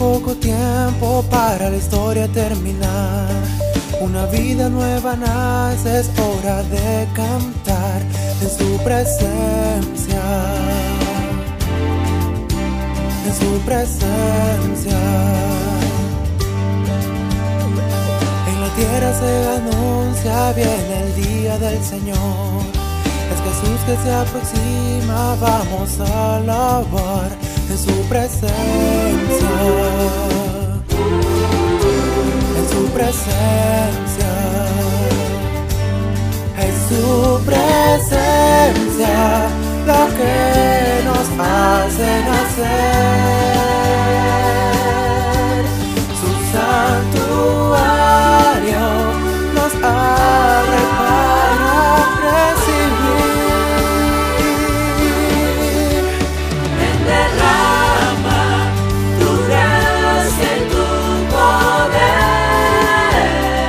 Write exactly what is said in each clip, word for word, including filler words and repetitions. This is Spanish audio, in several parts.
poco tiempo para la historia terminar. Una vida nueva nace, es hora de cantar en su presencia, en su presencia. En la tierra se anuncia, viene el día del Señor. Es Jesús que se aproxima, vamos a alabar en su presencia, en su presencia, en su presencia, lo que nos hace nacer. Su santuario nos abre para recibir. Ven, derrama tu gracia y tu poder.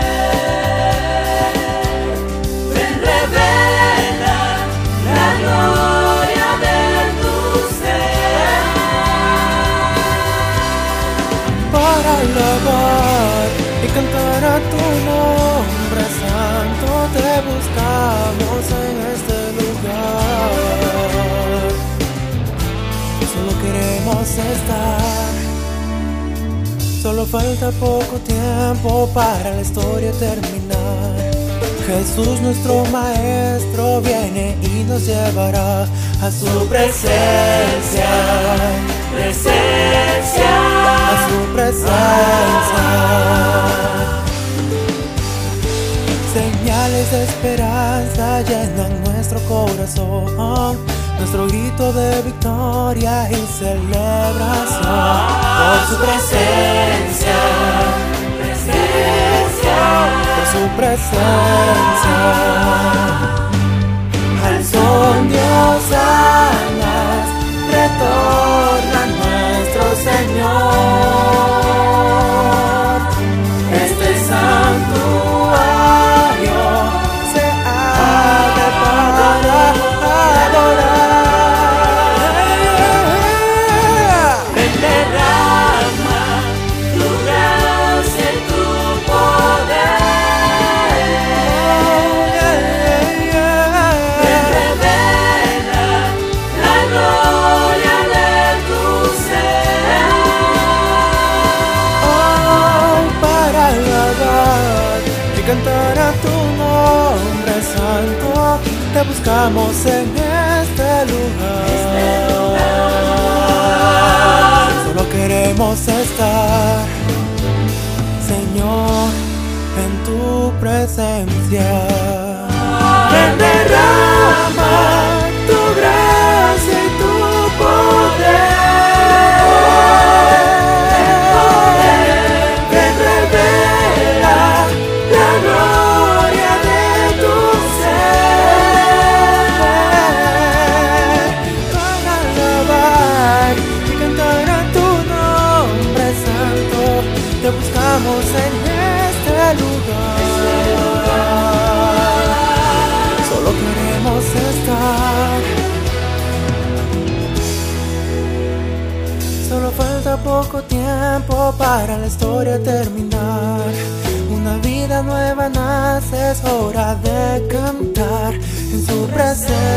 Ven, revela la gloria de tu ser. Para alabar y cantar a tu nombre santo, te buscamos en este lugar. Solo queremos estar. Solo falta poco tiempo para la historia terminar. Jesús nuestro Maestro viene y nos llevará a su presencia, Presencia, a su presencia. Señales de esperanza llenan nuestro corazón, nuestro grito de victoria y celebración. Por su presencia, presencia, por su presencia. Al son de hosanas retorna nuestro Señor. Este santuario se abre para adorar. ven, derrama tu gracia y tu poder. Ven, revela la gloria de tu ser. Oh, para alabar y cantar a tu nombre santo, te buscamos en este lugar. Solo queremos estar, Señor, en tu presencia. Ven, derrama tu gracia y tu poder. Ven, revela la gloria de tu ser. Para alabar y cantar a tu nombre santo, te buscamos en este lugar. Solo queremos estar. Solo falta poco tiempo para la historia terminar. Una vida nueva nace, es hora de cantar en su presencia,